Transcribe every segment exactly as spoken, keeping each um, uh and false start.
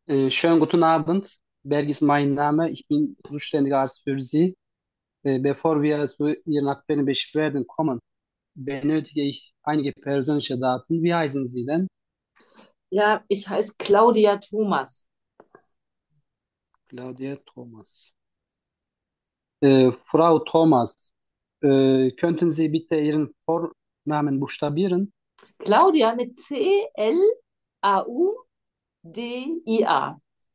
Äh, schönen guten Abend. Berg ist mein Name. Ich bin zuständiger Arzt für Sie. Äh, bevor wir zu Ihren aktuellen Beschwerden kommen, benötige ich einige persönliche Daten. Wie heißen Sie denn? Ja, ich heiße Claudia Thomas. Claudia Thomas. Äh, Frau Thomas, äh, könnten Sie bitte Ihren Vornamen buchstabieren? Claudia mit C L A U D I A.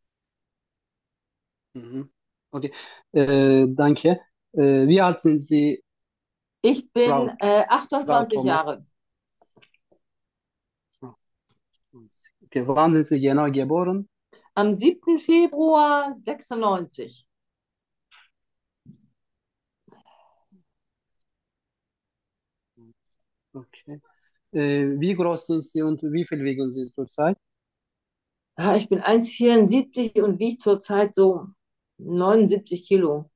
Mhm. Okay. Äh, danke. Äh, wie alt sind Sie, Ich bin Frau, äh, Frau achtundzwanzig Thomas? Jahre. Okay. Wann sind Sie genau geboren? Am siebten Februar sechsundneunzig. Okay. Äh, wie groß sind Sie und wie viel wiegen Sie zurzeit? Ja, ich bin eins Komma vierundsiebzig und wiege zurzeit so neunundsiebzig Kilo.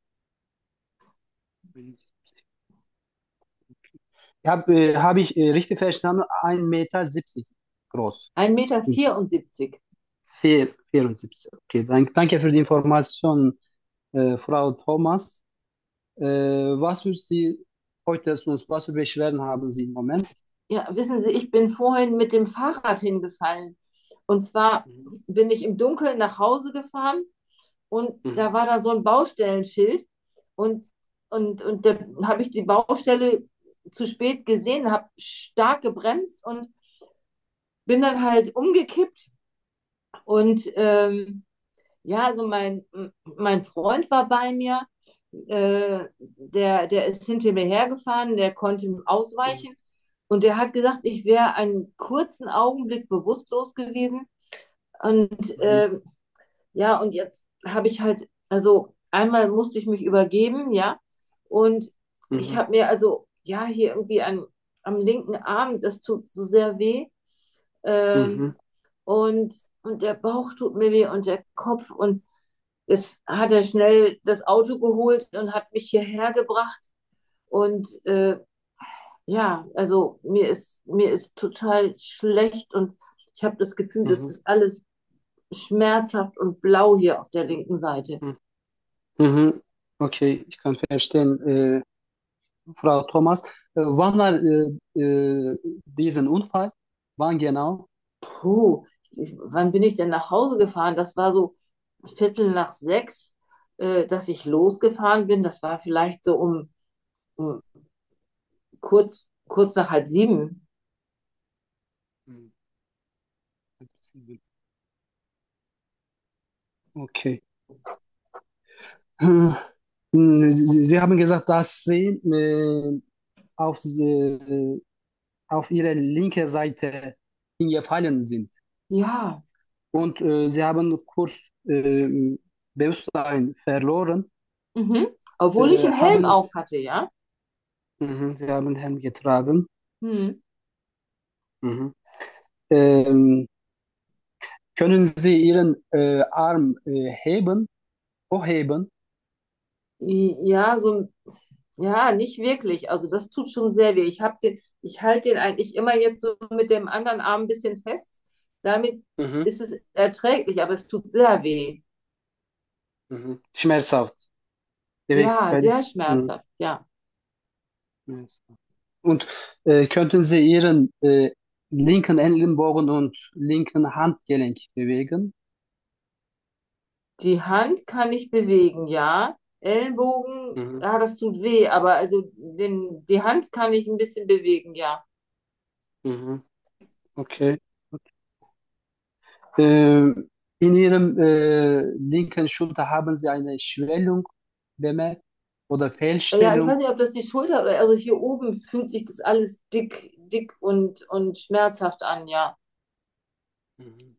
Habe äh, hab ich äh, richtig verstanden? ein Meter siebzig groß. Ein Meter Und vierundsiebzig. vier- vierundsiebzig. Okay, danke, danke für die Information, äh, Frau Thomas. Äh, was für Sie heute zu uns, was für Beschwerden haben Sie im Moment? Ja, wissen Sie, ich bin vorhin mit dem Fahrrad hingefallen. Und zwar Mhm. bin ich im Dunkeln nach Hause gefahren und da Mhm. war dann so ein Baustellenschild und, und, und da habe ich die Baustelle zu spät gesehen, habe stark gebremst und bin dann halt umgekippt und ähm, ja, also mein, mein Freund war bei mir, äh, der, der ist hinter mir hergefahren, der konnte Mhm. ausweichen und der hat gesagt, ich wäre einen kurzen Augenblick bewusstlos gewesen und Mhm. ähm, ja, und jetzt habe ich halt, also einmal musste ich mich übergeben, ja, und ich Mhm. habe mir also, ja, hier irgendwie an, am linken Arm, das tut so sehr weh. Mhm. Ähm, und, und der Bauch tut mir weh und der Kopf. Und es hat er schnell das Auto geholt und hat mich hierher gebracht. Und äh, ja, also mir ist, mir ist total schlecht und ich habe das Gefühl, das Mhm. ist alles schmerzhaft und blau hier auf der linken Seite. Mhm. Mhm. Okay, ich kann verstehen, äh, Frau Thomas. Äh, wann war äh, äh, diesen Unfall? Wann genau? Puh, ich, wann bin ich denn nach Hause gefahren? Das war so Viertel nach sechs, äh, dass ich losgefahren bin. Das war vielleicht so um, um kurz, kurz nach halb sieben. Mhm. Okay. Hm, Sie, Sie haben gesagt, dass Sie äh, auf, äh, auf Ihre linke Seite hingefallen sind. Ja, Und äh, Sie haben kurz äh, Bewusstsein verloren. mhm. Obwohl ich Äh, einen Helm haben, auf hatte, ja. mhm, Sie haben Helm getragen. Hm. Mhm. Ähm, können Sie Ihren äh, Arm äh, heben, hochheben? Ja, so, ja, nicht wirklich. Also das tut schon sehr weh. Ich habe den, ich halte den eigentlich immer jetzt so mit dem anderen Arm ein bisschen fest. Damit Mhm. ist es erträglich, aber es tut sehr weh. Mhm. Schmerzhaft. Direkt Ja, bei sehr diesem. Mhm. schmerzhaft, ja. Und äh, könnten Sie Ihren äh, linken Ellenbogen und linken Handgelenk bewegen? Die Hand kann ich bewegen, ja. Ellenbogen, Mhm. ja, das tut weh, aber also den, die Hand kann ich ein bisschen bewegen, ja. Mhm. Okay. Äh, in Ihrem äh, linken Schulter haben Sie eine Schwellung bemerkt oder Ja, ich Fehlstellung? weiß nicht, ob das die Schulter oder also hier oben fühlt sich das alles dick, dick und, und schmerzhaft an, ja. Mhm.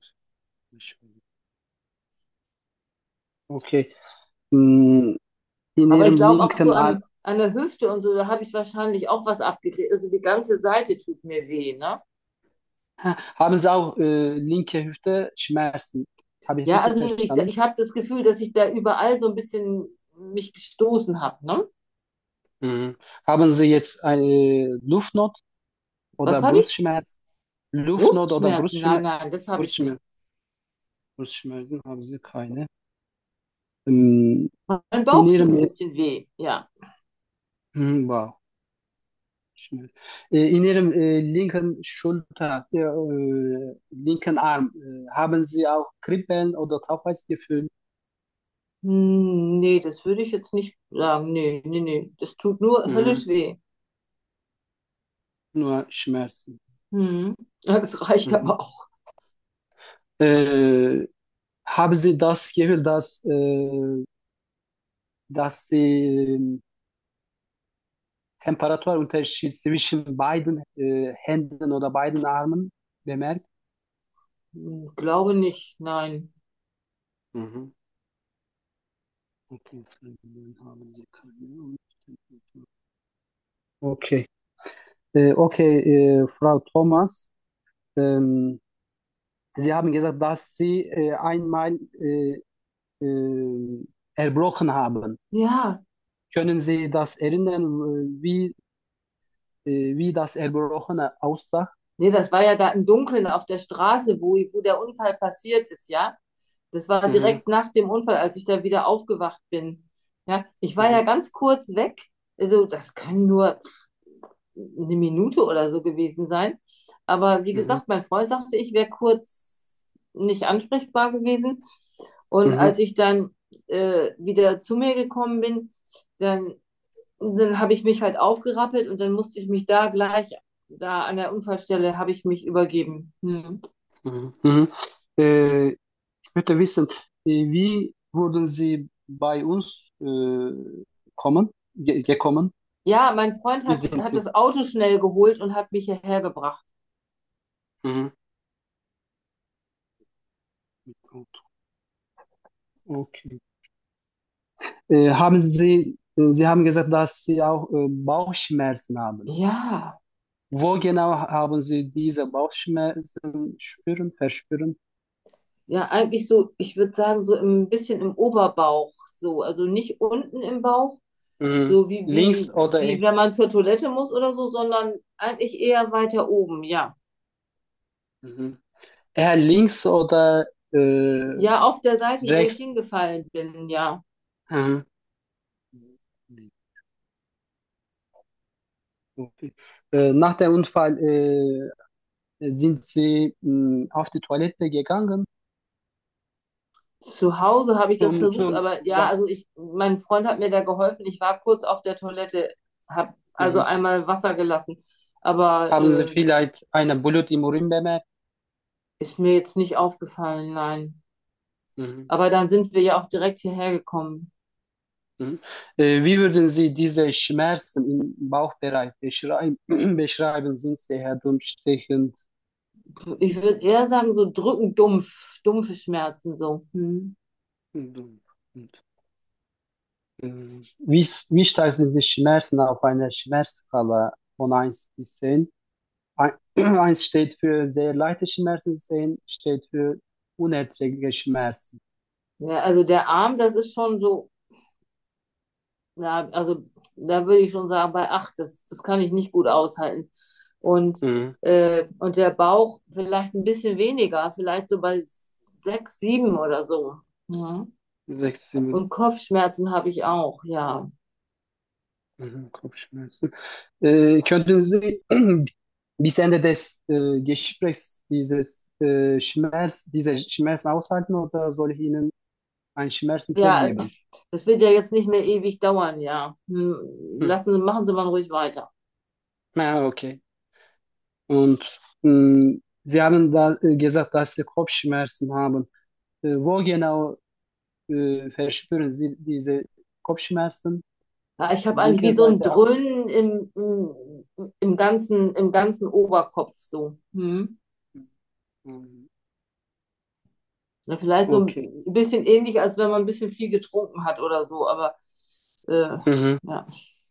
Okay. Mm, In Aber ich Ihrem glaube auch so linken Arm an, an der Hüfte und so, da habe ich wahrscheinlich auch was abgekriegt. Also die ganze Seite tut mir weh, ne? haben Sie auch äh, linke Hüfte Schmerzen? Habe ich Ja, richtig also ich, verstanden? ich habe das Gefühl, dass ich da überall so ein bisschen mich gestoßen habe, ne? Mhm. Haben Sie jetzt eine Luftnot Was oder habe ich? Brustschmerz? Luftnot oder Brustschmerzen? Nein, Brustschmerz? nein, das habe ich nicht. Brustschmerz. Brustschmerzen haben Sie keine. Ähm, Mein in Bauch tut Ihrem, ein bisschen weh, ja. hm, wow, Schmerz. Äh, in Ihrem äh, linken Schulter, äh, äh, linken Arm, äh, haben Sie auch Kribbeln oder Taubheitsgefühl? Hm, nee, das würde ich jetzt nicht sagen. Nee, nee, nee. Das tut nur Mhm. höllisch weh. Nur Schmerzen. Hm. Ja, das reicht Mhm. aber auch. Äh, haben Sie das Gefühl, dass, äh, dass Sie Temperaturunterschied zwischen beiden äh, Händen oder beiden Armen bemerkt? Hm, glaube nicht, nein. Mhm. Okay, dann haben Sie keine. Okay, äh, okay, äh, Frau Thomas, ähm, Sie haben gesagt, dass Sie äh, einmal äh, äh, erbrochen haben. Ja, Können Sie das erinnern, äh, wie, äh, wie das Erbrochene aussah? nee, das war ja da im Dunkeln auf der Straße, wo, wo der Unfall passiert ist, ja. Das war Mhm, direkt nach dem Unfall, als ich da wieder aufgewacht bin. Ja, ich war ja mhm, ganz kurz weg. Also, das kann nur eine Minute oder so gewesen sein. Aber wie mhm, gesagt, mein Freund sagte, ich wäre kurz nicht ansprechbar gewesen. Und mhm, als ich dann äh, wieder zu mir gekommen bin, dann, dann habe ich mich halt aufgerappelt und dann musste ich mich da gleich, da an der Unfallstelle, habe ich mich übergeben. Hm. mhm, mhm. Äh, ich möchte wissen, äh, wie wurden Sie bei uns äh, kommen, ge gekommen? Ja, mein Freund Wie hat, sind hat Sie? das Auto schnell geholt und hat mich hierher gebracht. Mhm. Okay. Äh, haben Sie, äh, Sie haben gesagt, dass Sie auch äh, Bauchschmerzen haben. Ja, Wo genau haben Sie diese Bauchschmerzen spüren, verspüren? ja, eigentlich so, ich würde sagen, so ein bisschen im Oberbauch, so, also nicht unten im Bauch, Mhm. so wie, Links wie, oder wie e- wenn man zur Toilette muss oder so, sondern eigentlich eher weiter oben, ja. mhm. Eher links oder äh, Ja, auf der Seite, wo ich rechts? hingefallen bin, ja. Mhm. Okay. Äh, nach dem Unfall äh, sind Sie mh, auf die Toilette gegangen, Zu Hause habe ich das um, versucht, zum aber ja, was? also ich, mein Freund hat mir da geholfen. Ich war kurz auf der Toilette, habe also Mhm. einmal Wasser gelassen, aber Haben Sie äh, vielleicht eine Blut im Urin bemerkt? ist mir jetzt nicht aufgefallen, nein. Mhm. Aber dann sind wir ja auch direkt hierher gekommen. Mhm. Äh, wie würden Sie diese Schmerzen im Bauchbereich beschreiben? beschreiben? Sind sie herumstechend? Ich würde eher sagen, so drückend dumpf, dumpfe Schmerzen so. Hm. Und, und, äh, wie, wie stark sind die Schmerzen auf einer Schmerzskala von eins bis zehn? Ein- eins steht für sehr leichte Schmerzen, zehn steht für unerträgliche Schmerzen. Ja, also der Arm, das ist schon so, ja, also da würde ich schon sagen, bei acht, das, das kann ich nicht gut aushalten. Und, Mhm. äh, und der Bauch vielleicht ein bisschen weniger, vielleicht so bei sechs, sieben oder so. Mhm. sechs, sieben. Und Kopfschmerzen habe ich auch, ja. Mhm. Kopfschmerzen. Äh, könnten Sie bis Ende des äh, Gesprächs dieses äh, Schmerz, diese Schmerzen aushalten oder soll ich Ihnen ein Schmerzmittel Ja, geben? das wird ja jetzt nicht mehr ewig dauern, ja. Hm, Hm. lassen Sie, machen Sie mal ruhig weiter. Ja, okay. Und mh, Sie haben da äh, gesagt, dass Sie Kopfschmerzen haben. Äh, wo genau äh, verspüren Sie diese Kopfschmerzen? Ja, ich habe eigentlich wie Linke so ein Seite auch? Dröhnen im, im, im ganzen, im ganzen Oberkopf so. Hm. Mhm. Ja, vielleicht so Okay. ein bisschen ähnlich, als wenn man ein bisschen viel getrunken hat oder so, aber äh, Mhm. ja.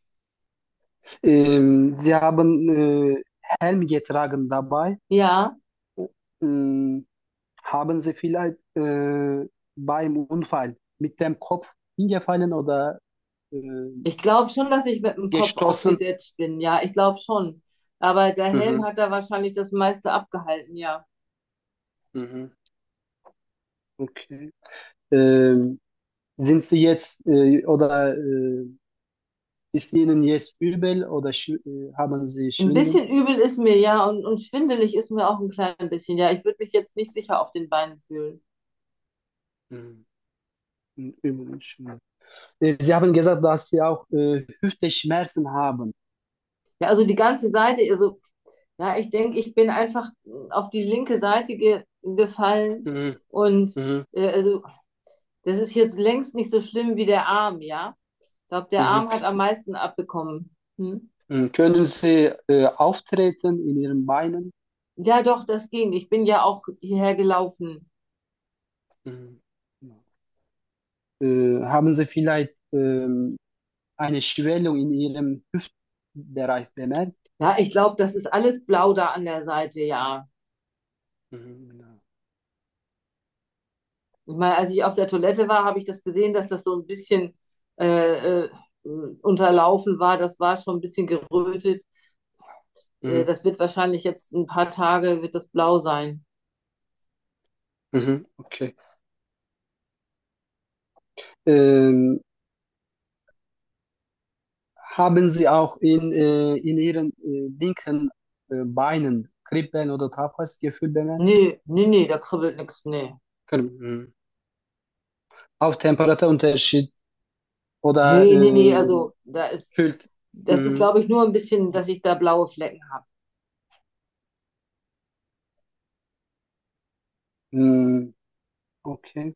Ähm, Sie haben äh, Helm getragen dabei. Ja, Ähm, haben Sie vielleicht äh, beim Unfall mit dem Kopf hingefallen oder äh, ich glaube schon, dass ich mit dem Kopf gestoßen? aufgedetscht bin. Ja, ich glaube schon. Aber der Helm Mhm. hat da wahrscheinlich das meiste abgehalten, ja. Mhm. Okay. Ähm, sind Sie jetzt äh, oder äh, ist Ihnen jetzt übel oder sch äh, haben Sie Ein Schwindel? bisschen übel ist mir ja und, und schwindelig ist mir auch ein klein bisschen. Ja, ich würde mich jetzt nicht sicher auf den Beinen fühlen. Mhm. Übel und Schwindel. Äh, Sie haben gesagt, dass Sie auch äh, Hüftschmerzen haben. Ja, also die ganze Seite, also ja, ich denke, ich bin einfach auf die linke Seite ge gefallen Mhm. und Mhm. äh, also das ist jetzt längst nicht so schlimm wie der Arm, ja. Ich glaube, der Mhm. Arm hat am meisten abbekommen. Hm? Mhm. Können Sie äh, auftreten in Ihren Beinen? Ja, doch, das ging. Ich bin ja auch hierher gelaufen. Mhm. Äh, haben Sie vielleicht ähm, eine Schwellung in Ihrem Hüftbereich bemerkt? Ja, ich glaube, das ist alles blau da an der Seite, ja. Mhm, genau. Ich meine, als ich auf der Toilette war, habe ich das gesehen, dass das so ein bisschen äh, äh, unterlaufen war. Das war schon ein bisschen gerötet. Äh, Mhm, das wird wahrscheinlich jetzt ein paar Tage, wird das blau sein. mhm, okay. Ähm, haben Sie auch in, äh, in Ihren äh, linken äh, Beinen Kribbeln oder Taubheitsgefühl bemerkt? Nee, nee, nee, da kribbelt nichts, nee. Mhm. Auf Temperaturunterschied oder Nee, nee, nee, äh, also da ist, fühlt. das ist, Mhm. glaube ich, nur ein bisschen, dass ich da blaue Flecken habe. Mhm. Okay.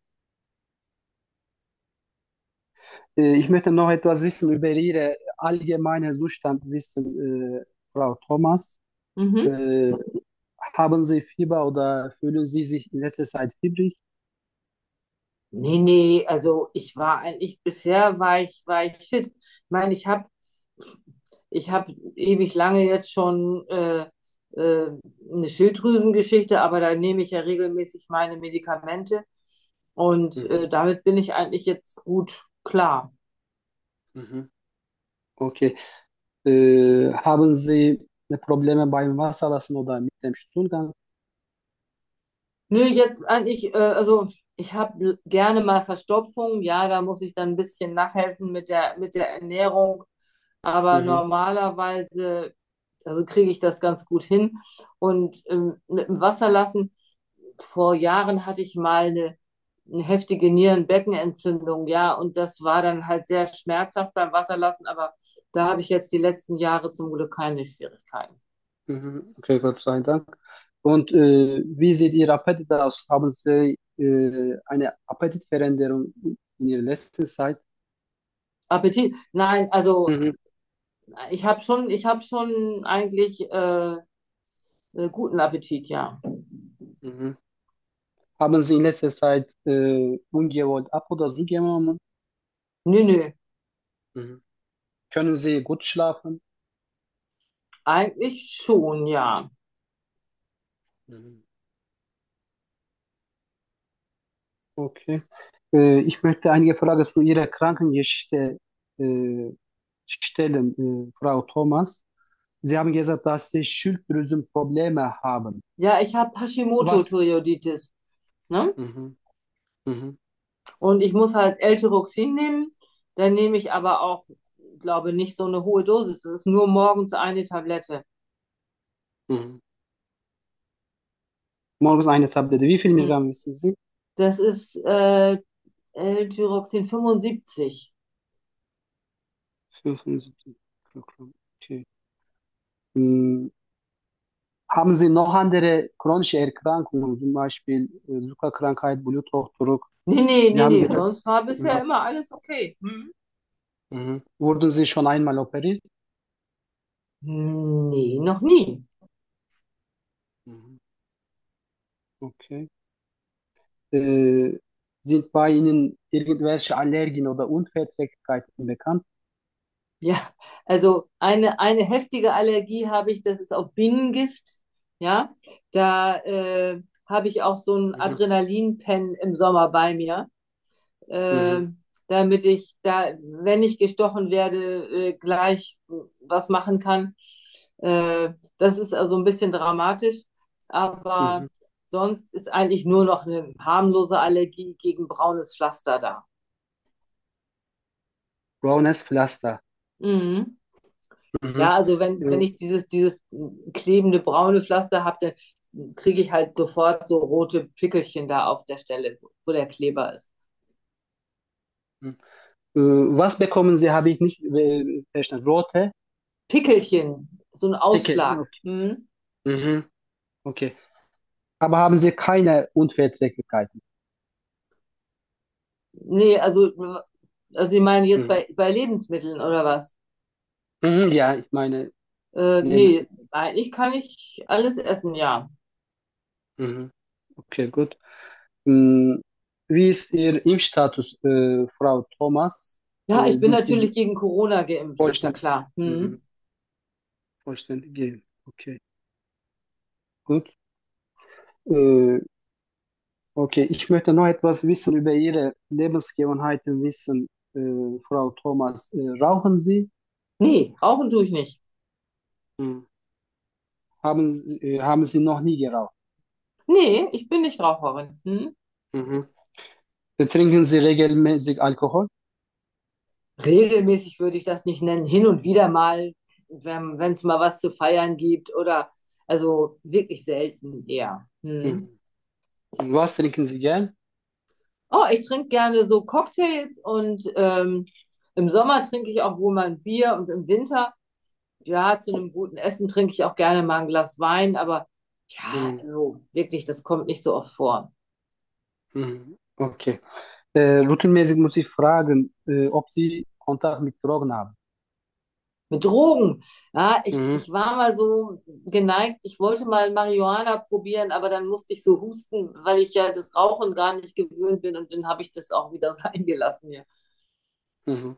Äh, ich möchte noch etwas wissen über Ihre allgemeine Zustand wissen, äh, Frau Thomas. Mhm. Äh, haben Sie Fieber oder fühlen Sie sich in letzter Zeit fiebrig? Nee, nee, also ich war eigentlich, bisher war ich, war ich fit. Ich meine, ich habe ich hab ewig lange jetzt schon äh, äh, eine Schilddrüsengeschichte, aber da nehme ich ja regelmäßig meine Medikamente und Mhm. äh, damit bin ich eigentlich jetzt gut klar. Mhm. Okay. Äh, haben Sie Probleme beim Wasserlassen oder mit dem Stuhlgang? Nö, jetzt eigentlich, äh, also ich habe gerne mal Verstopfung, ja, da muss ich dann ein bisschen nachhelfen mit der, mit der Ernährung, aber Mhm. normalerweise, also kriege ich das ganz gut hin. Und ähm, mit dem Wasserlassen, vor Jahren hatte ich mal eine, eine heftige Nierenbeckenentzündung, ja, und das war dann halt sehr schmerzhaft beim Wasserlassen, aber da habe ich jetzt die letzten Jahre zum Glück keine Schwierigkeiten. Mhm. Okay, Gott sei Dank. Und äh, wie sieht Ihr Appetit aus? Haben Sie äh, eine Appetitveränderung in Ihrer letzten Zeit? Appetit? Nein, also Mhm. ich habe schon, ich habe schon eigentlich äh, äh, guten Appetit, ja. Mhm. Haben Sie in letzter Zeit äh, ungewollt ab oder zugenommen? Nö, nö. Mhm. Können Sie gut schlafen? Eigentlich schon, ja. Mhm. Okay. Äh, ich möchte einige Fragen zu Ihrer Krankengeschichte äh, stellen, äh, Frau Thomas. Sie haben gesagt, dass Sie Schilddrüsenprobleme haben. Ja, ich habe Was? Hashimoto-Thyreoiditis, ne? Mhm. Mhm. Und ich muss halt L-Tyroxin nehmen. Dann nehme ich aber auch, glaube nicht so eine hohe Dosis. Das ist nur morgens eine Tablette. Mhm. Morgens eine Tablette. Wie viel Hm. Milligramm wissen Sie? Das ist äh, L-Tyroxin fünfundsiebzig. fünfundsiebzig Milligramm. Okay. Mhm. Haben Sie noch andere chronische Erkrankungen, zum Beispiel äh, Zuckerkrankheit, Bluthochdruck? Nee, nee, Sie nee, haben nee. gesagt, Sonst war bisher mhm. immer alles okay. Hm? Mhm. Wurden Sie schon einmal operiert? Nee, noch nie. Mhm. Okay. Äh, sind bei Ihnen irgendwelche Allergien oder Unverträglichkeiten bekannt? Ja, also eine, eine heftige Allergie habe ich, das ist auf Bienengift. Ja, da äh, habe ich auch so einen Mhm. Adrenalinpen im Sommer bei mir, äh, Mhm. damit ich da, wenn ich gestochen werde, äh, gleich was machen kann. Äh, das ist also ein bisschen dramatisch, aber Mhm. sonst ist eigentlich nur noch eine harmlose Allergie gegen braunes Pflaster da. Braunes Pflaster. Mhm. Mhm. Ja, also wenn, wenn Äh, ich dieses, dieses klebende braune Pflaster habe, dann kriege ich halt sofort so rote Pickelchen da auf der Stelle, wo der Kleber ist. äh, was bekommen Sie, habe ich nicht äh, verstanden. Rote Pickelchen, so ein Pickel. Ausschlag. Okay. Mhm. Mhm. Okay. Aber haben Sie keine Unverträglichkeiten? Nee, also, also Sie meinen jetzt Mhm. bei, bei Lebensmitteln oder was? Mhm, ja, ich meine Äh, nee, Lebensmittel. eigentlich kann ich alles essen, ja. Mhm. Okay, gut. Mm, Wie ist Ihr Impfstatus, äh, Frau Thomas? Ja, Äh, ich bin sind Sie natürlich gegen Corona geimpft, ist ja vollständig, klar. mhm. Mhm. Vollständig geimpft? Okay, gut. Äh, okay, ich möchte noch etwas wissen über Ihre Lebensgewohnheiten wissen, äh, Frau Thomas. Äh, rauchen Sie? Nee, rauchen tue ich nicht. Mhm. Haben, Sie- äh, haben Sie noch nie geraucht? Nee, ich bin nicht Raucherin. Mhm. Mhm. Trinken Sie regelmäßig Alkohol? Regelmäßig würde ich das nicht nennen. Hin und wieder mal, wenn wenn es mal was zu feiern gibt oder also wirklich selten eher. Mhm. Mhm. Was trinken Sie gern? Oh, ich trinke gerne so Cocktails und ähm, im Sommer trinke ich auch wohl mal ein Bier und im Winter, ja, zu einem guten Essen trinke ich auch gerne mal ein Glas Wein, aber ja, Mhm. also wirklich, das kommt nicht so oft vor. Mhm. Okay. Äh, routinmäßig muss ich fragen, äh, ob Sie Kontakt mit Drogen haben. Mit Drogen. Ja, ich, Mhm. ich war mal so geneigt, ich wollte mal Marihuana probieren, aber dann musste ich so husten, weil ich ja das Rauchen gar nicht gewöhnt bin und dann habe ich das auch wieder sein gelassen hier. Mhm.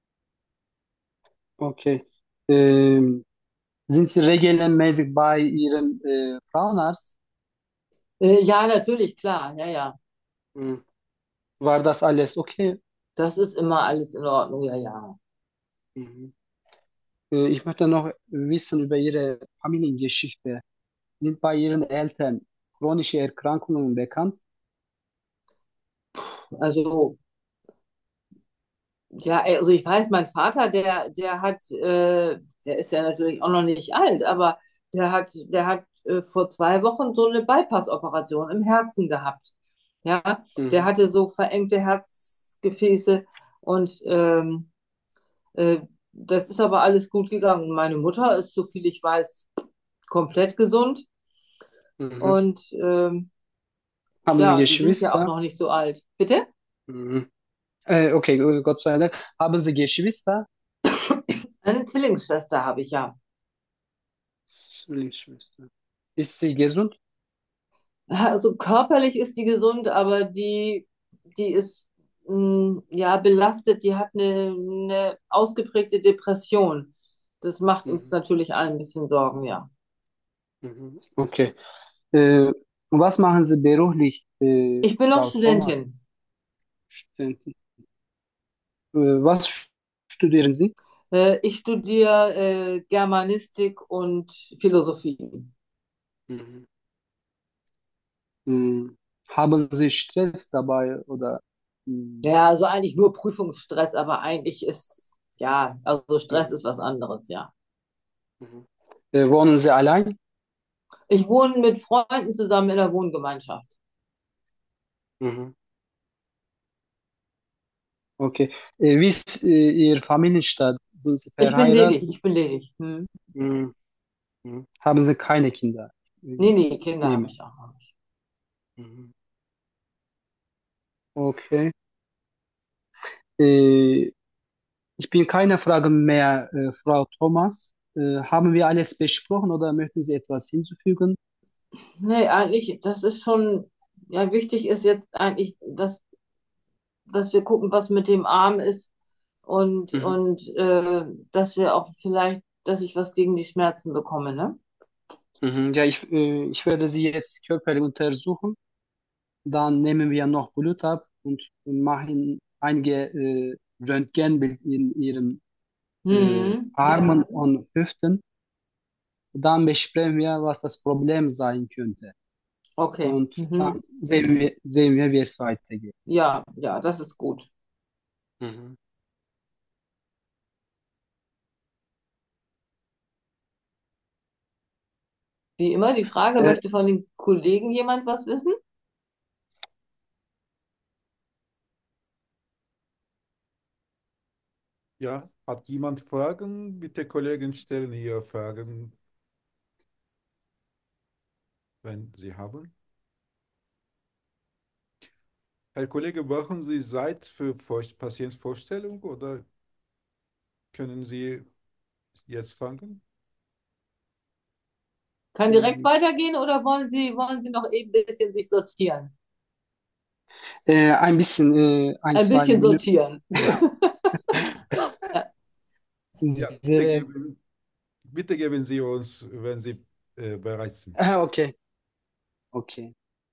Okay. Ähm, sind Sie regelmäßig bei Ihrem äh, Frauenarzt? Äh, ja, natürlich, klar, ja, ja. Mhm. War das alles okay? Das ist immer alles in Ordnung, ja, ja. Mhm. Äh, ich möchte noch wissen über Ihre Familiengeschichte. Sind bei Ihren Eltern chronische Erkrankungen bekannt? Also, ja, also ich weiß, mein Vater, der, der hat, äh, der ist ja natürlich auch noch nicht alt, aber der hat, der hat äh, vor zwei Wochen so eine Bypass-Operation im Herzen gehabt. Ja, der Mhm. hatte so verengte Herzgefäße und ähm, äh, das ist aber alles gut gegangen. Meine Mutter ist, so viel ich weiß, komplett gesund Mhm. und ähm, Haben Sie ja, die sind ja auch Geschwister? noch nicht so alt. Bitte? Mhm. Äh, okay, Gott sei Dank. Haben Sie Geschwister? Eine Zwillingsschwester habe ich ja. Zwillingsschwester. Ist sie gesund? Also körperlich ist die gesund, aber die, die ist mh, ja belastet, die hat eine, eine ausgeprägte Depression. Das macht uns Mhm. natürlich allen ein bisschen Sorgen, ja. Mhm. Okay. Äh, was machen Sie beruflich, äh, Ich bin noch Frau Thomas? Studentin. Studentin. Äh, was studieren Sie? Äh, ich studiere äh, Germanistik und Philosophie. Mhm. Mhm. Haben Sie Stress dabei oder? Mhm. Ja, also eigentlich nur Prüfungsstress, aber eigentlich ist, ja, also Stress Mhm. ist was anderes, ja. Mhm. Äh, wohnen Sie allein? Ich wohne mit Freunden zusammen in der Wohngemeinschaft. Mhm. Okay. Äh, wie ist äh, Ihr Familienstand? Sind Sie Ich bin ledig, verheiratet? ich bin ledig. Hm. Mhm. Mhm. Haben Sie keine Kinder? Nee, Äh, nee, Ich Kinder habe nehme. ich auch noch nicht. Mhm. Okay. Äh, Ich bin keine Frage mehr, äh, Frau Thomas. Äh, haben wir alles besprochen oder möchten Sie etwas hinzufügen? Nee, eigentlich, das ist schon, ja, wichtig ist jetzt eigentlich, dass, dass wir gucken, was mit dem Arm ist und, Mhm. und äh, dass wir auch vielleicht, dass ich was gegen die Schmerzen bekomme, ne? Mhm. Ja, ich, äh, ich werde Sie jetzt körperlich untersuchen. Dann nehmen wir noch Blut ab und machen einige äh, Röntgenbild in Ihren äh, Hm, Armen ja. und Hüften. Dann besprechen wir, was das Problem sein könnte. Okay. Und Mhm. dann sehen wir, sehen wir, wie es weitergeht. Ja, ja, das ist gut. Mhm. Wie immer, die Frage, Äh, möchte von den Kollegen jemand was wissen? Ja, hat jemand Fragen? Bitte Kollegen stellen hier Fragen, wenn Sie haben. Herr Kollege, brauchen Sie Zeit für Vor Patientenvorstellung oder können Sie jetzt fangen? Kann direkt mh, weitergehen oder wollen Sie, wollen Sie noch eben ein bisschen sich sortieren? äh, ein bisschen, äh, ein, Ein zwei bisschen Minuten. sortieren. Ja. Ja, bitte Sehr, geben, bitte geben Sie uns, wenn Sie äh, bereit sind. ah, okay, okay.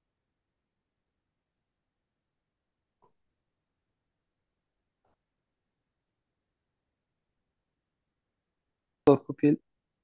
So, Pupil.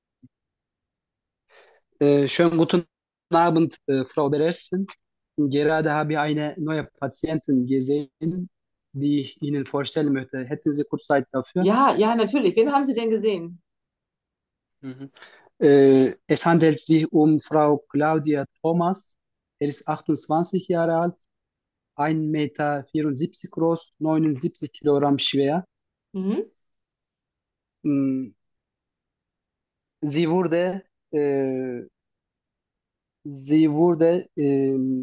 Äh, schönen guten Abend, äh, Frau Berersen. Gerade habe ich eine neue Patientin gesehen, die ich Ihnen vorstellen möchte. Hätten Sie kurz Zeit dafür? Ja, ja, natürlich. Wen haben Sie denn gesehen? Mhm. Äh, es handelt sich um Frau Claudia Thomas. Er ist achtundzwanzig Jahre alt, ein Meter vierundsiebzig groß, neunundsiebzig Kilogramm schwer. Mhm. Mm, Sie wurde, äh, sie wurde ähm,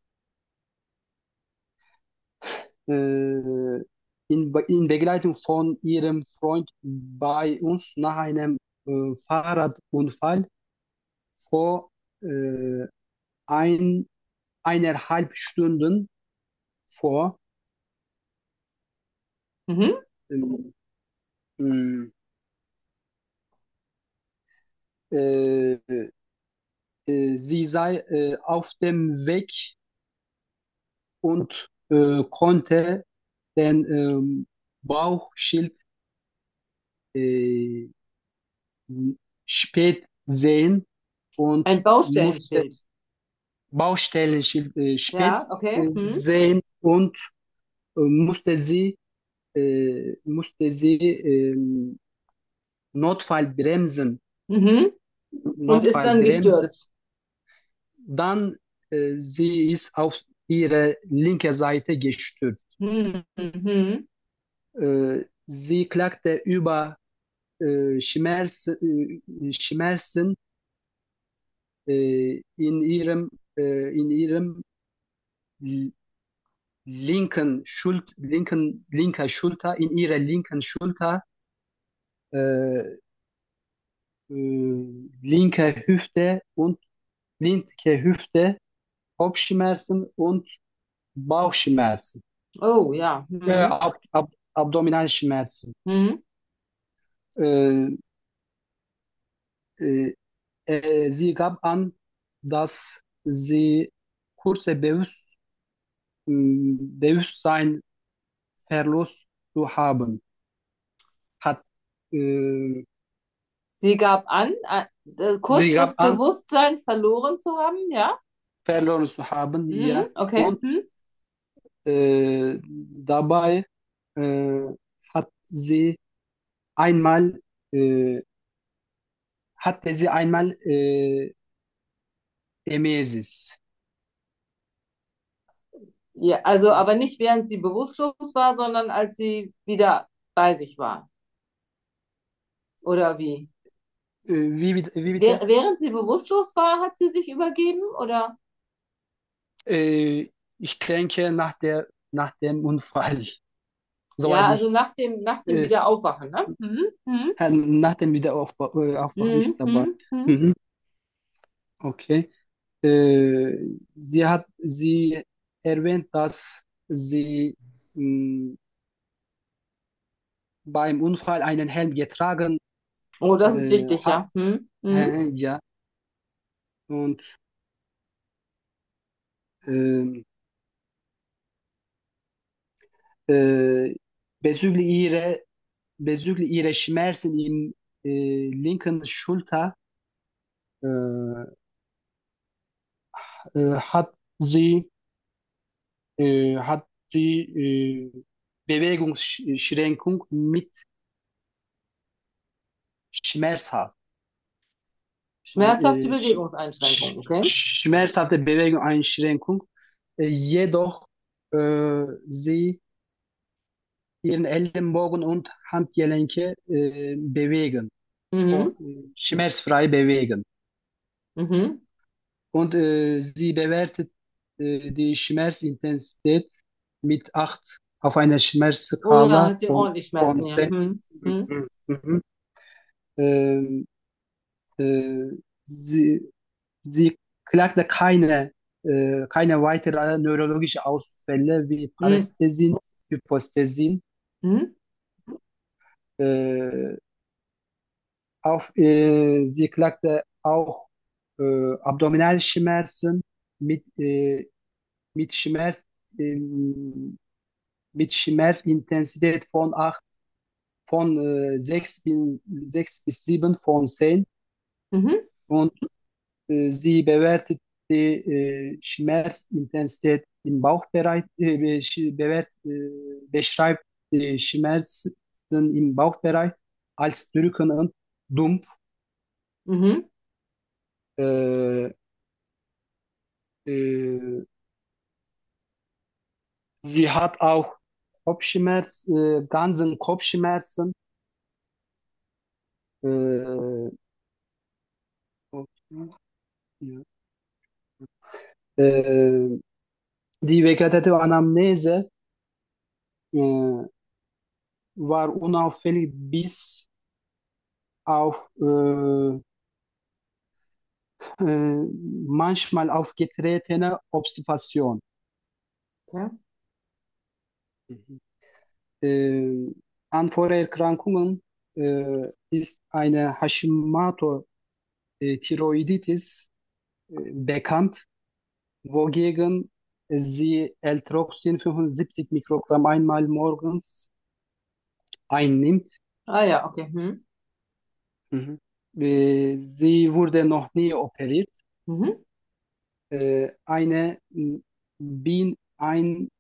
äh, in, Be- in Begleitung von ihrem Freund bei uns nach einem äh, Fahrradunfall vor äh, ein, eineinhalb Stunden vor. Mhm. Ähm, mh, äh, äh, sie sei äh, auf dem Weg und äh, konnte den ähm, Bauchschild äh, spät sehen und Ein musste Baustellenschild. Baustellenschild äh, spät Ja, okay. äh, Mhm. sehen und äh, musste sie, äh, musste sie ähm, Notfallbremsen, Mhm. Und ist dann Notfallbremsen. gestürzt. Dann äh, sie ist auf ihre linke Seite gestürzt. Mhm. Mhm. Äh, sie klagte über äh, Schmerzen, äh, Schmerzen äh, in ihrem, äh, in ihrem linken Schul linken, linker Schulter, in ihrer linken Schulter, äh, äh, linke Hüfte und linke Hüfte, Kopfschmerzen und Bauchschmerzen, Oh, ja. äh, Mhm. Ab Ab Abdominalschmerzen. Mhm. Äh, äh, äh, Sie gab an, dass sie kurze Bewusst Bewusstseinverlust zu haben hat. Äh, Sie gab an, äh, äh, kurz sie das gab an, Bewusstsein verloren zu haben, ja? verloren zu haben, Mhm. ja. Okay. Und Mhm. äh, dabei äh, hat sie einmal, äh, hatte sie einmal äh, Emesis. Ja, also aber nicht während sie bewusstlos war, sondern als sie wieder bei sich war. Oder wie? Äh, wie, bit- wie Wäh- bitte? Während sie bewusstlos war, hat sie sich übergeben, oder? Äh, ich denke nach der, nach dem Unfall, Ja, soweit also ich, nach dem, nach dem äh, Wiederaufwachen, ne? Mhm. Mhm. nach dem Wiederaufbau äh, Aufbau nicht Mhm. dabei. Mhm. Mhm. Mhm, okay. Äh, sie hat, sie erwähnt, dass sie mh, beim Unfall einen Helm getragen Oh, das ist äh, wichtig, hat. ja. Mhm. Mhm. Äh, ja, und ähm, äh, bezüglich ihrer, bezüglich ihrer Schmerzen im äh, linken Schulter, äh, äh, hat sie, äh, hat sie äh, Bewegungsschränkung mit schmerzhaft. Schmerzhafte Äh, sch- Bewegungseinschränkung, sch- okay? schmerzhafte Bewegungseinschränkung. Äh, jedoch äh, sie ihren Ellenbogen und Handgelenke äh, bewegen, o- Mhm. äh, schmerzfrei bewegen. Mhm. Und äh, sie bewertet äh, die Schmerzintensität mit acht auf einer Oh ja, Schmerzskala hat sie von, ordentlich von Schmerzen, ja. zehn. Mhm. Mhm. Mhm. Mhm. Ähm, äh, sie, sie klagte keine, äh, keine weitere neurologische Ausfälle wie Mhm. Parästhesien, Hyposthesien. Mhm. Äh, auf, äh, sie klagte auch äh, Abdominalschmerzen mit, äh, mit Schmerz, ähm, mit Schmerzintensität von acht von äh, sechs bis, sechs bis sieben von zehn Mhm. und äh, sie bewertet die äh, Schmerzintensität im Bauchbereich, äh, besch- bewert, äh, beschreibt die Schmerzen im Bauchbereich als drückend und dumpf. Mhm. Äh, äh, sie hat auch Kopfschmerz, äh, ganzen Kopfschmerzen. Äh, ja. Äh, die vegetative Anamnese äh, war unauffällig bis auf äh, äh, manchmal aufgetretene Obstipation. Okay. Mhm. Äh, an Vorerkrankungen äh, ist eine Hashimoto-Thyreoiditis äh, bekannt, wogegen sie L-Troxin fünfundsiebzig Mikrogramm einmal morgens einnimmt. Ah ja, okay. Mhm. Mhm. Äh, sie wurde noch nie operiert. Mhm. Äh, eine m, Bien, eine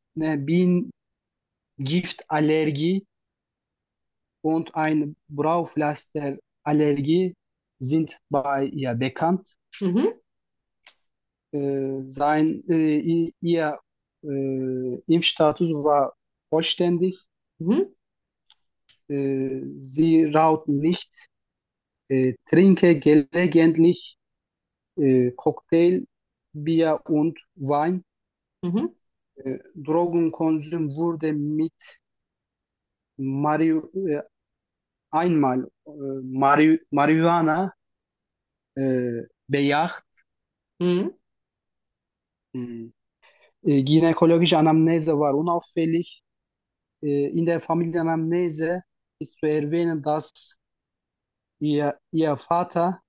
Biengiftallergie und eine Braunpflasterallergie sind bei ihr bekannt. Mhm. Äh, sein, äh, i- ihr äh, Impfstatus war vollständig. Mhm. Äh, sie raucht nicht, äh, trinke gelegentlich äh, Cocktail, Bier und Wein. Mhm. Äh, Drogenkonsum wurde mit Mari äh, einmal äh, Mari Marihuana äh, bejaht. Mhm. Mhm. Äh, gynäkologische Anamnese war unauffällig. Äh, in der Familienanamnese ist zu erwähnen, dass ihr, ihr Vater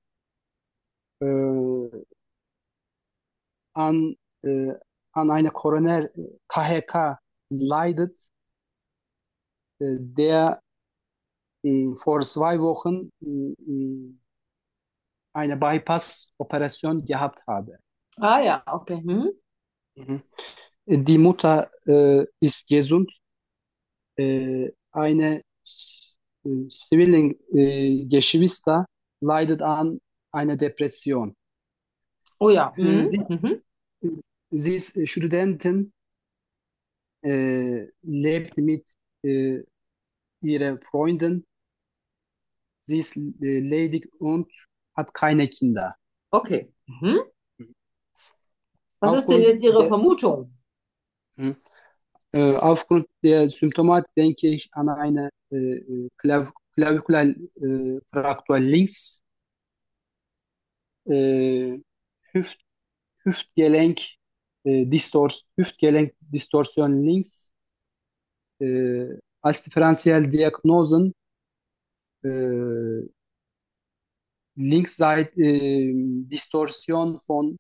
äh, an, äh, an einer Koroner K H K leidet, äh, der äh, vor zwei Wochen äh, eine Bypass-Operation gehabt habe. Ah ja, okay. Mhm. Mhm. Die Mutter äh, ist gesund. Äh, eine äh, Zwillingsgeschwister leidet an einer Depression. Oh ja. Äh, Mhm. sie, Mhm. sie ist Studentin, äh, lebt mit äh, ihren Freunden. Sie ist äh, ledig und hat keine Kinder. Okay. Mhm. Was ist denn Aufgrund jetzt Ihre der, Vermutung? hm, äh, aufgrund der Symptomatik denke ich an eine äh, Klav Klavicular-Fraktur links, äh, Hüft Hüftgelenk, äh, Distors Hüftgelenkdistorsion links, äh, als Differentialdiagnosen äh, Linksseite, äh, Distorsion von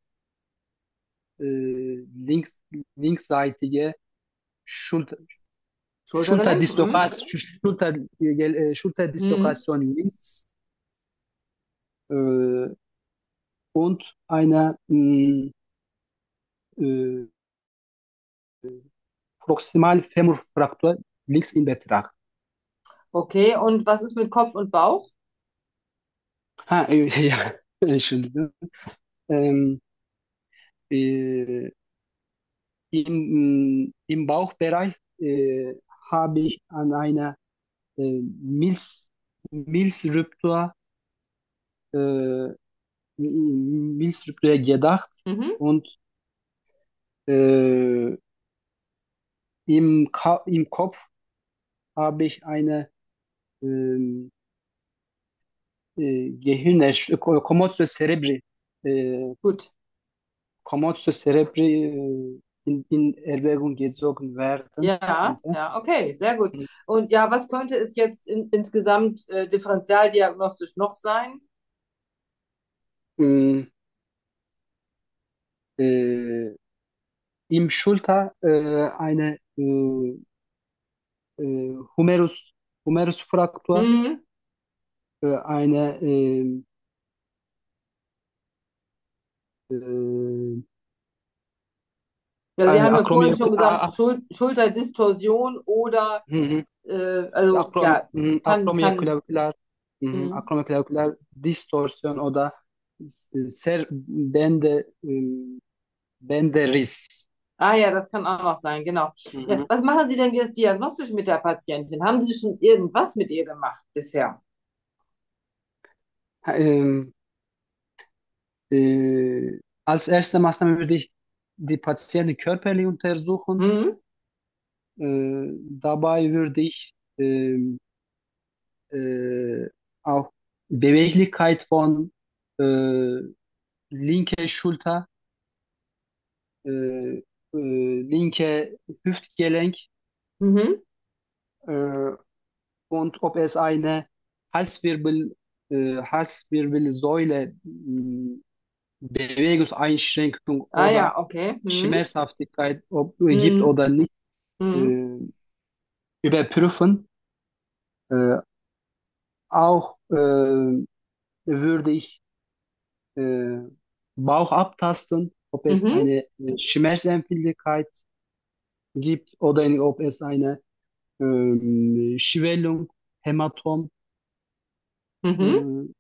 äh, links, linksseitige Schulter, Schultergelenk? Mhm. Schulterdislokation, Schulter, äh, Mhm. Schulterdislokation links äh, und eine mh, äh, Proximal-Femur-Fraktur links in Betracht. Okay, und was ist mit Kopf und Bauch? Ha, äh, ja, Entschuldigung. Ähm, äh, im, Im Bauchbereich äh, habe ich an einer äh, Milz, Milzruptur, äh, Milzruptur gedacht Mhm, und äh, im, Ka im Kopf habe ich eine ähm, äh, Gehirnerschütterung, Kommotio cerebri, äh, gut. Kommotio cerebri äh, in, in Erwägung gezogen werden Ja, könnte. ja, okay, sehr gut. Und ja, was könnte es jetzt in, insgesamt äh, differentialdiagnostisch noch sein? Ähm, äh, Im Schulter äh, eine äh, äh, Humerus, Humerusfraktur, Mhm. äh, eine äh, äh, Ja, Sie äh, haben ja vorhin Akromio, schon gesagt, ah, Schul Schulterdistorsion oder, mhm. äh, also Akrom, ja, mhm, kann, kann, Akromioklavicular, mhm, mhm. Akromioklavicular Distorsion oder Ser Bände, ähm, Bänderriss. Ah ja, das kann auch noch sein, genau. Ja, Mhm. was machen Sie denn jetzt diagnostisch mit der Patientin? Haben Sie schon irgendwas mit ihr gemacht bisher? Ähm, äh, Als erste Maßnahme würde ich die Patienten körperlich untersuchen. Mhm. Äh, dabei würde ich ähm, äh, auch Beweglichkeit von äh, linke Schulter, äh, äh, linke Hüftgelenk Mhm. äh, und ob es eine Halswirbel, äh, Halswirbelsäule mh, Bewegungseinschränkung Ah ja, oder okay. Mhm. Schmerzhaftigkeit ob, gibt Mhm. oder nicht Mhm. äh, überprüfen. Äh, Auch äh, würde ich äh, Bauch abtasten, ob es Mhm. eine äh, Schmerzempfindlichkeit gibt oder ob es eine ähm, Schwellung, Hämatom. Mhm. Äh,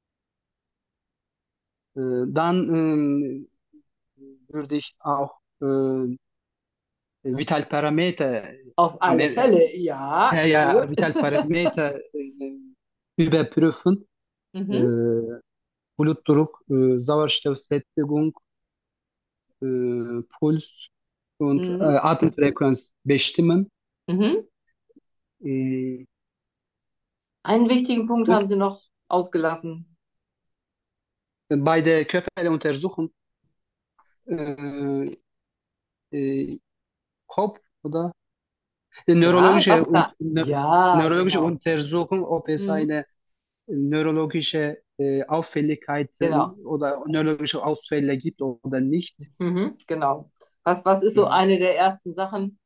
äh, Dann ähm, würde ich auch äh, Vitalparameter, Auf alle Amer Fälle, ja, ja, ja, gut. Vitalparameter äh, überprüfen. Mhm. Äh, Blutdruck, äh, Sauerstoffsättigung, äh, Puls und äh, Mhm. Atemfrequenz bestimmen. Mhm. Äh, Einen wichtigen Punkt und haben Sie noch ausgelassen. bei der körperlichen Untersuchung äh, äh, Kopf oder die Ja, neurologische was und da? neu- Ja, neurologische genau. Untersuchung, ob es Mhm. eine neurologische äh, Genau. Auffälligkeiten oder neurologische Ausfälle gibt oder nicht. Mhm. Genau. Was, was ist so Mhm. eine der ersten Sachen?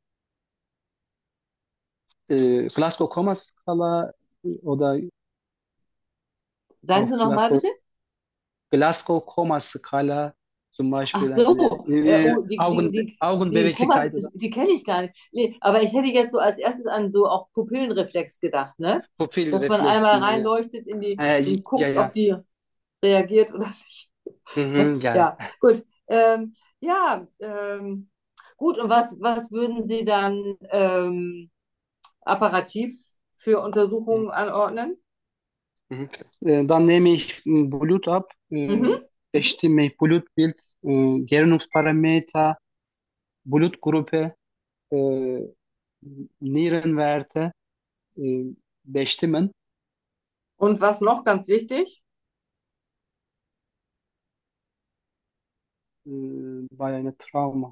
Äh, Glasgow-Koma-Skala oder Seien Sie auch nochmal Glasgow, bitte? Glasgow-Koma-Skala, zum Ach Beispiel eine so, äh, äh, oh, die, die, Augen, die, die, Kummer, Augenbeweglichkeit oder die kenne ich gar nicht. Nee, aber ich hätte jetzt so als erstes an so auch Pupillenreflex gedacht, ne? Dass man einmal Pupillenreflexen. Ja, reinleuchtet in die äh, und ja, guckt, ob ja. die reagiert oder nicht. Mhm, ja. Ja, gut. Ähm, ja, ähm, gut. Und was, was würden Sie dann ähm, apparativ für Mhm. Untersuchungen anordnen? Mhm. Äh, dann nehme ich äh, Blut ab, äh, Mhm, bestimme Blutbild, äh, Gerinnungsparameter, Blutgruppe, äh, Nierenwerte äh, bestimmen. und was noch ganz wichtig? Äh, bei einem Trauma.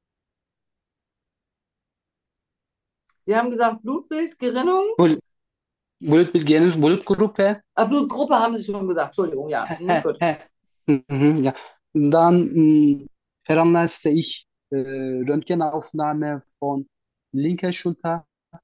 Sie haben gesagt Blutbild, Gerinnung. Blut, Blutbild, Gerinnungs- Blutgruppe. Ah, Blutgruppe haben Sie schon gesagt. Entschuldigung, ja. Hm, gut. Mhm, ja. Dann mh, veranlasse ich äh, Röntgenaufnahme von linker Schulter,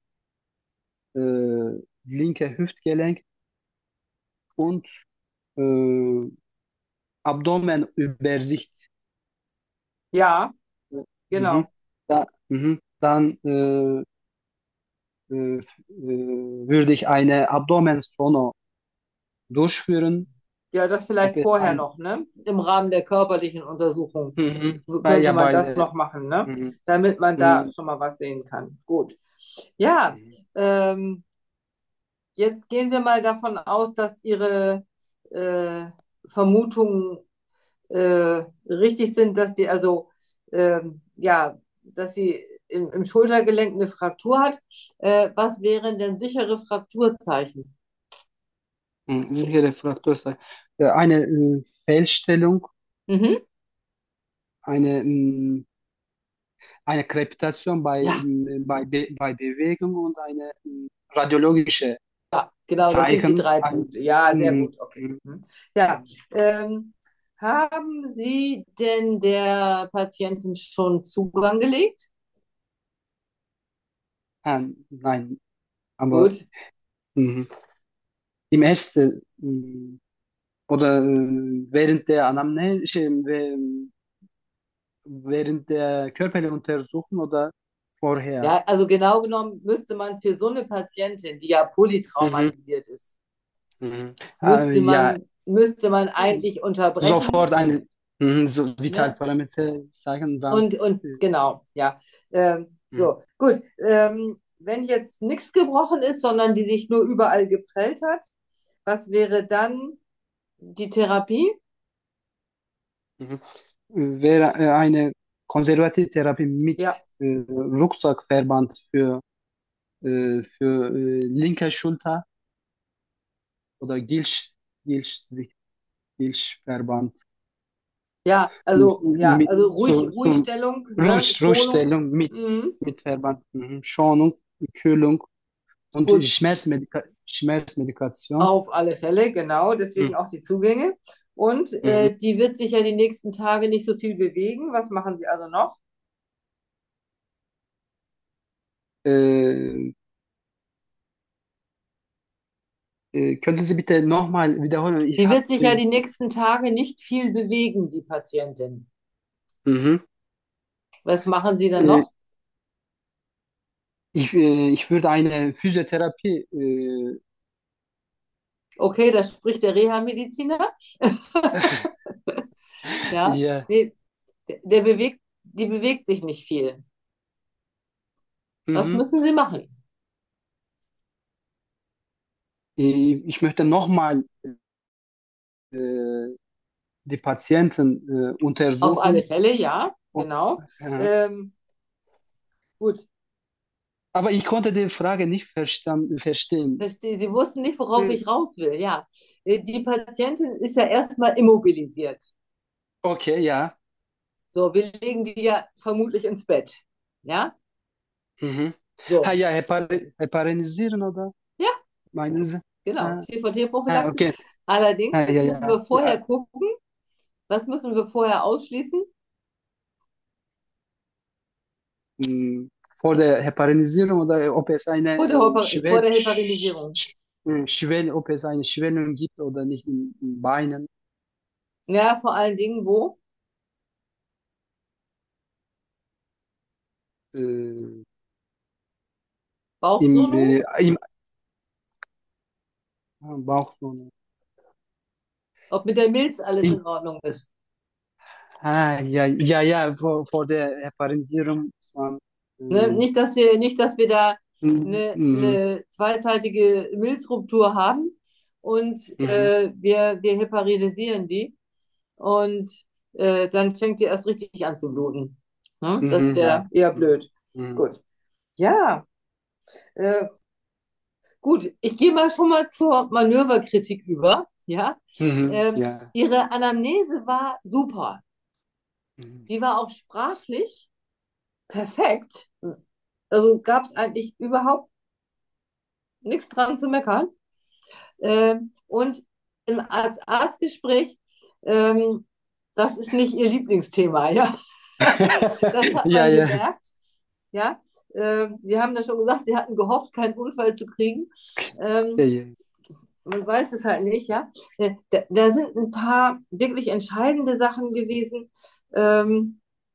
äh, linker Hüftgelenk und äh, Abdomenübersicht. Ja. Mhm. genau. Da, mhm. Dann äh, äh, äh, würde ich eine Abdomen-Sono durchführen, Ja, das ob vielleicht es vorher ein, noch, ne? Im Rahmen der körperlichen Untersuchung mhm. Bei, könnte ja, man das beide, noch machen, ne? mhm. Damit man da Mhm. schon mal was sehen kann. Gut. Ja, Mhm. ähm, jetzt gehen wir mal davon aus, dass Ihre äh, Vermutungen äh, richtig sind, dass die also ähm, ja, dass sie im, im Schultergelenk eine Fraktur hat. Äh, was wären denn sichere Frakturzeichen? Mhm. Sichere Fraktur sei. Äh, Eine äh, Fehlstellung, Mhm. eine, mh, eine Krepitation bei, Ja, mh, bei, Be bei Bewegung und eine mh, radiologische genau, das sind die Zeichen. drei Ein, Punkte. Ja, sehr mh, gut, okay. mh, Mhm. Ja, ähm, haben Sie denn der Patientin schon Zugang gelegt? ah, nein, aber Gut. mh, im ersten mh, oder äh, während der Anamnese, äh, während der körperlichen Untersuchung oder vorher. Ja, also genau genommen müsste man für so eine Patientin, die ja Mhm. polytraumatisiert ist, Mhm. Äh, müsste ja, man, müsste man eigentlich unterbrechen, sofort eine mhm, so ne? Vitalparameter zeigen und dann. Und, und äh, genau, ja. Ähm, mhm. so, gut. Ähm, wenn jetzt nichts gebrochen ist, sondern die sich nur überall geprellt hat, was wäre dann die Therapie? Mhm. Wäre äh, eine konservative Therapie mit Ja, äh, Rucksackverband für, äh, für äh, linke Schulter oder Gilsch, Gilsch, Gilschverband ja, also, ja, mit, also ruhig, zu, zu Ruhigstellung, ne? Ruhe- Schonung. Ruhestellung mit, Mhm. mit Verband, mhm. Schonung, Kühlung und Gut, Schmerzmedika Schmerzmedikation. auf alle Fälle, genau, deswegen Mhm. auch die Zugänge. Und Mhm. äh, die wird sich ja die nächsten Tage nicht so viel bewegen. Was machen Sie also noch? Äh, äh, Könnten Sie bitte nochmal wiederholen? Ich Die habe, wird sich ja äh, die nächsten Tage nicht viel bewegen, die Patientin. mhm. Was machen Sie dann Äh, noch? ich, äh, ich würde eine Physiotherapie, äh, Okay, da spricht der Reha-Mediziner. Ja, ja, nee, der, der bewegt, die bewegt sich nicht viel. Was mhm. müssen Sie machen? Äh, Ich möchte nochmal äh, die Patienten äh, Auf alle untersuchen. Fälle, ja, Oh, genau. ja. Ähm, gut, Aber ich konnte die Frage nicht verstanden, verstehen. verstehe. Sie wussten nicht, worauf Äh, ich raus will. Ja, Äh, die Patientin ist ja erstmal immobilisiert. Okay, ja. So, wir legen die ja vermutlich ins Bett. Ja, Mhm. Ha, so. ja, hepar heparinisieren oder Ja, meinen Sie? genau. Ah, ah, T V T-Prophylaxe. okay. Allerdings Ah, ja, müssen ja, wir vorher ja. gucken, was müssen wir vorher ausschließen? Hm, vor der Heparinisierung oder ob es eine Vor der, äh, Hepa- vor Schwell, der Sch- Heparinisierung. Sch- äh, Schwell, ob es eine Schwellung gibt oder nicht in, in Beinen, Ja, vor allen Dingen wo? äh, im, Bauchsono? äh, im Bauch. Ob mit der Milz alles Im, in Ordnung ist. ah, ja, ja, ja, vor, vor der Heparinisierung. Man, Ne? äh, Nicht, dass wir, nicht, dass wir da mhm, eine, mhm, eine zweizeitige Milzruptur haben und mhm, äh, wir, wir heparinisieren die und äh, dann fängt die erst richtig an zu bluten. Ne? Das mhm, ja. wäre eher Mhm, blöd. mhm, Gut. Ja, äh, gut. Ich gehe mal schon mal zur Manöverkritik über. Ja, mhm, ähm, ja. Ihre Anamnese war super. Mhm, Die war auch sprachlich perfekt. Also gab es eigentlich überhaupt nichts dran zu meckern. Ähm, und im Arzt-Arzt-Gespräch, ähm, das ist nicht ihr Lieblingsthema, ja. Das hat ja, man ja. gemerkt, ja. Ähm, Sie haben ja schon gesagt, Sie hatten gehofft, keinen Unfall zu kriegen. Ja, Ähm, ja. man weiß es halt nicht, ja. Äh, Da, da sind ein paar wirklich entscheidende Sachen gewesen. Ähm,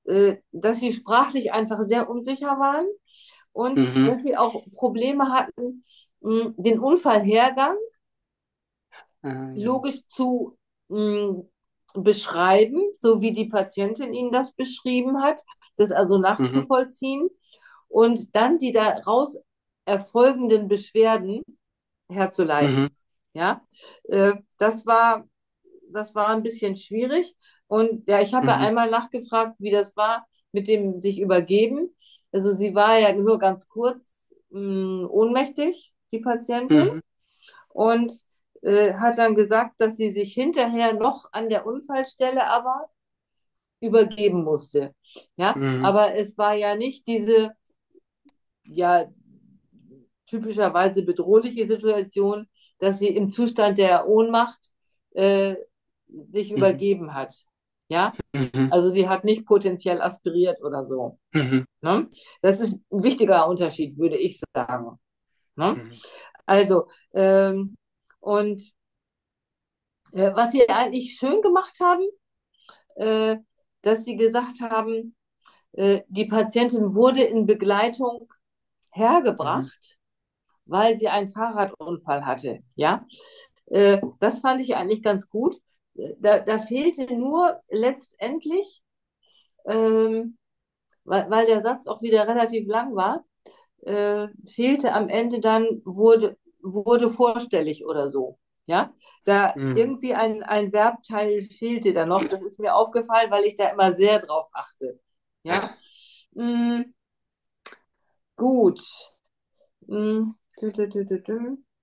äh, dass sie sprachlich einfach sehr unsicher waren und Mhm. dass sie auch Probleme hatten, mh, den Unfallhergang Ah, ja. logisch zu mh, beschreiben, so wie die Patientin Ihnen das beschrieben hat, das also Mhm. nachzuvollziehen und dann die daraus erfolgenden Beschwerden herzuleiten. Mhm. Ja, äh, das war, das war ein bisschen schwierig. Und ja, ich habe ja Mhm. einmal nachgefragt, wie das war mit dem sich übergeben. Also sie war ja nur ganz kurz mh, ohnmächtig, die Patientin, Mhm. und äh, hat dann gesagt, dass sie sich hinterher noch an der Unfallstelle aber übergeben musste. Ja, Mhm. aber es war ja nicht diese, ja, typischerweise bedrohliche Situation, dass sie im Zustand der Ohnmacht äh, sich Mhm. übergeben hat. Ja, Mhm. also sie hat nicht potenziell aspiriert oder so. Mhm. Ne? Das ist ein wichtiger Unterschied, würde ich sagen. Ne? Mhm. Also, ähm, und äh, was sie eigentlich schön gemacht haben, äh, dass sie gesagt haben, äh, die Patientin wurde in Begleitung Mhm. hergebracht, weil sie einen Fahrradunfall hatte. Ja, äh, das fand ich eigentlich ganz gut. Da, da fehlte nur letztendlich, ähm, weil, weil der Satz auch wieder relativ lang war, äh, fehlte am Ende dann, wurde, wurde vorstellig oder so. Ja, da Mhm. irgendwie ein, ein Verbteil fehlte da noch. Das ist mir aufgefallen, weil ich da immer sehr drauf achte. Ja, mm, gut. Mm, tü, tü, tü, tü, tü.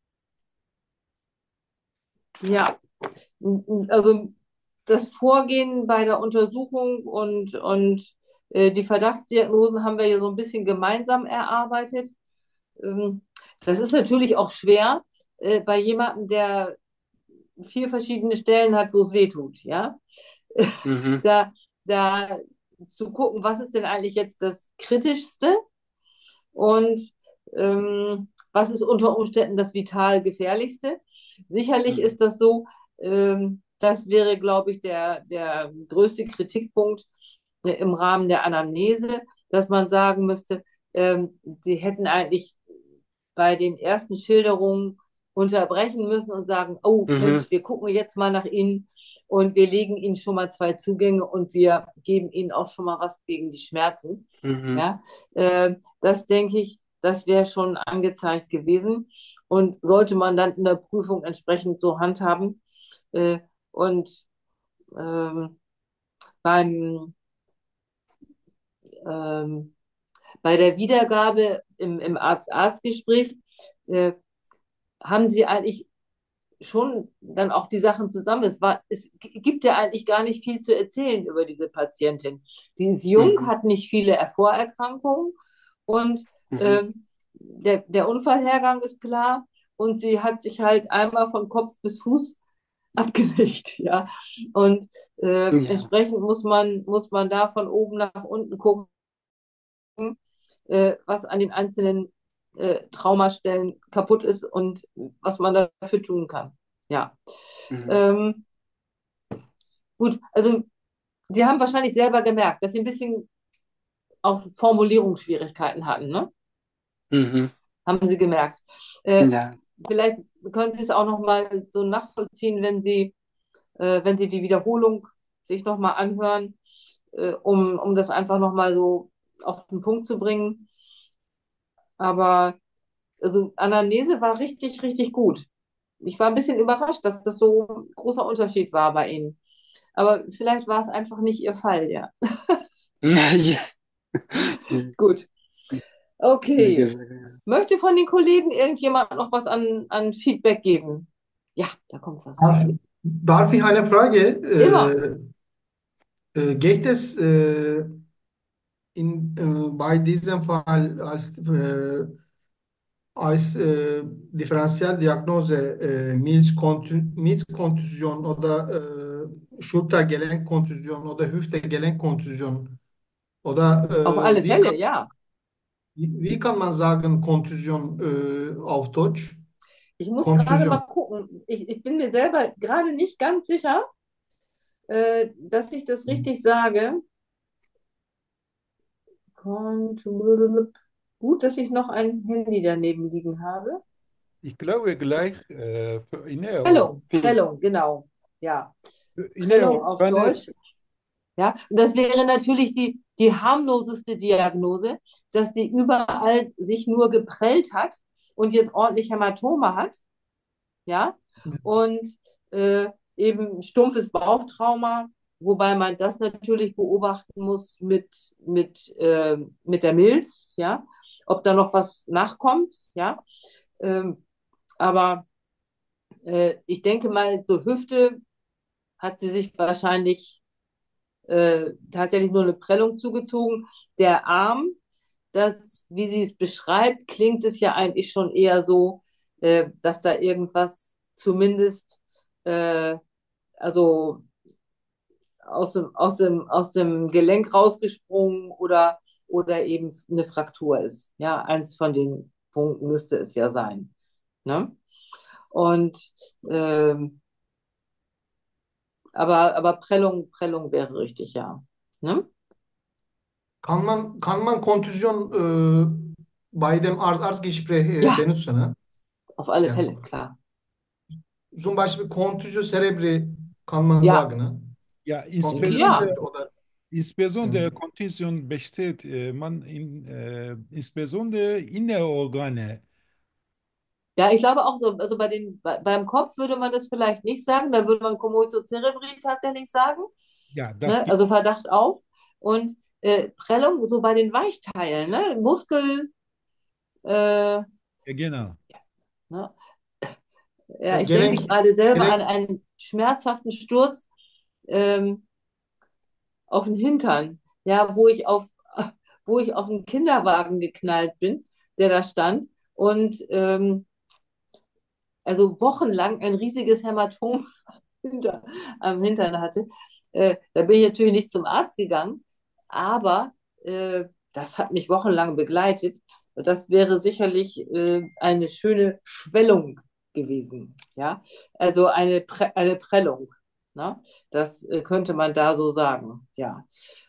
Ja, also das Vorgehen bei der Untersuchung und, und äh, die Verdachtsdiagnosen haben wir ja so ein bisschen gemeinsam erarbeitet. Ähm, das ist natürlich auch schwer äh, bei jemandem, der vier verschiedene Stellen hat, wo es weh tut, ja. Mhm. Da, da zu gucken, was ist denn eigentlich jetzt das Kritischste und ähm, was ist unter Umständen das vital gefährlichste. Sicherlich Mhm. ist das so, ähm, das wäre, glaube ich, der, der größte Kritikpunkt äh, im Rahmen der Anamnese, dass man sagen müsste, ähm, sie hätten eigentlich bei den ersten Schilderungen unterbrechen müssen und sagen, oh Mhm. Mensch, wir gucken jetzt mal nach Ihnen und wir legen Ihnen schon mal zwei Zugänge und wir geben Ihnen auch schon mal was gegen die Schmerzen. Mhm. Ja, äh, das denke ich, das wäre schon angezeigt gewesen und sollte man dann in der Prüfung entsprechend so handhaben. Äh, und ähm, beim, ähm, bei der Wiedergabe im, im Arzt-Arzt-Gespräch äh, haben Sie eigentlich schon dann auch die Sachen zusammen. Es war, es gibt ja eigentlich gar nicht viel zu erzählen über diese Patientin. Die ist jung, Mhm. hat nicht viele Vorerkrankungen und Mhm. ähm, der, der Unfallhergang ist klar und sie hat sich halt einmal von Kopf bis Fuß abgelegt, ja. Und äh, Ja. entsprechend muss man, muss man da von oben nach unten gucken, äh, was an den einzelnen äh, Traumastellen kaputt ist und was man dafür tun kann. Ja. Mhm. Ähm, gut, also Sie haben wahrscheinlich selber gemerkt, dass Sie ein bisschen auch Formulierungsschwierigkeiten hatten, ne? Mhm. Haben Sie gemerkt. Äh, Ja. vielleicht können Sie es auch noch mal so nachvollziehen, wenn Sie, äh, wenn Sie die Wiederholung sich noch mal anhören, äh, um, um das einfach noch mal so auf den Punkt zu bringen. Aber also Anamnese war richtig, richtig gut. Ich war ein bisschen überrascht, dass das so ein großer Unterschied war bei Ihnen. Aber vielleicht war es einfach nicht Ihr Fall, ja. Ja. Gut. Wie Okay. gesagt, ja. Möchte von den Kollegen irgendjemand noch was an, an Feedback geben? Ja, da kommt was. Darf, darf ich eine Immer. Frage? Äh, äh, geht es äh, in, äh, bei diesem Fall als, äh, als äh, Differentialdiagnose äh, Milzkontü- Milzkontüsion oder äh, Schultergelenkkontüsion oder Hüftegelenkkontüsion oder Auf äh, alle wie kann, Fälle, ja. wie kann man sagen Kontüsion äh, auf Deutsch? Ich muss gerade mal Kontüsion. gucken. Ich, ich bin mir selber gerade nicht ganz sicher, äh, dass ich das richtig sage. Und gut, dass ich noch ein Handy daneben liegen habe. Ich glaube gleich äh, für innere, Prellung, Prellung, genau. Ja, innere Prellung auf Organe, Deutsch. Ja, und das wäre natürlich die, die harmloseste Diagnose, dass die überall sich nur geprellt hat und jetzt ordentlich Hämatome hat. Ja, und äh, eben stumpfes Bauchtrauma, wobei man das natürlich beobachten muss mit, mit, äh, mit der Milz, ja, ob da noch was nachkommt, ja. Ähm, aber äh, ich denke mal, so Hüfte hat sie sich wahrscheinlich äh, tatsächlich nur eine Prellung zugezogen. Der Arm, das, wie sie es beschreibt, klingt es ja eigentlich schon eher so, äh, dass da irgendwas zumindest, äh, also aus dem, aus dem, aus dem Gelenk rausgesprungen oder, oder eben eine Fraktur ist. Ja, eins von den Punkten müsste es ja sein. Ne? Und ähm, aber, aber Prellung, Prellung wäre richtig, ja. Ne? Kann man, kann man kontüzyon e, bei dem Arz Arztgespräch e, Ja, benutzen? auf alle Yani Fälle, klar. zum Beispiel Kontüsyo cerebri kann man Ja, sagen, ne? ja, Kontüsyon ja, insbesondere, cerebri oder ja. insbesondere Kontusion besteht äh, man in, äh, insbesondere innere Organe. ja, ich glaube auch so, also bei den, bei, beim Kopf würde man das vielleicht nicht sagen, da würde man Commotio cerebri tatsächlich sagen, Ja, das ne? gibt, Also Verdacht auf. Und äh, Prellung so bei den Weichteilen, ne? Muskel, äh, ja, genau. ne? Ja, E, ich denke Gelenk, gerade selber an gelenk, einen schmerzhaften Sturz ähm, auf den Hintern, ja, wo ich auf, wo ich auf einen Kinderwagen geknallt bin, der da stand und ähm, also wochenlang ein riesiges Hämatom hinter, am Hintern hatte. Äh, da bin ich natürlich nicht zum Arzt gegangen, aber äh, das hat mich wochenlang begleitet. Das wäre sicherlich äh, eine schöne Schwellung gewesen. Ja, also eine, Prä eine Prellung. Ne? Das äh, könnte man da so sagen. Ja.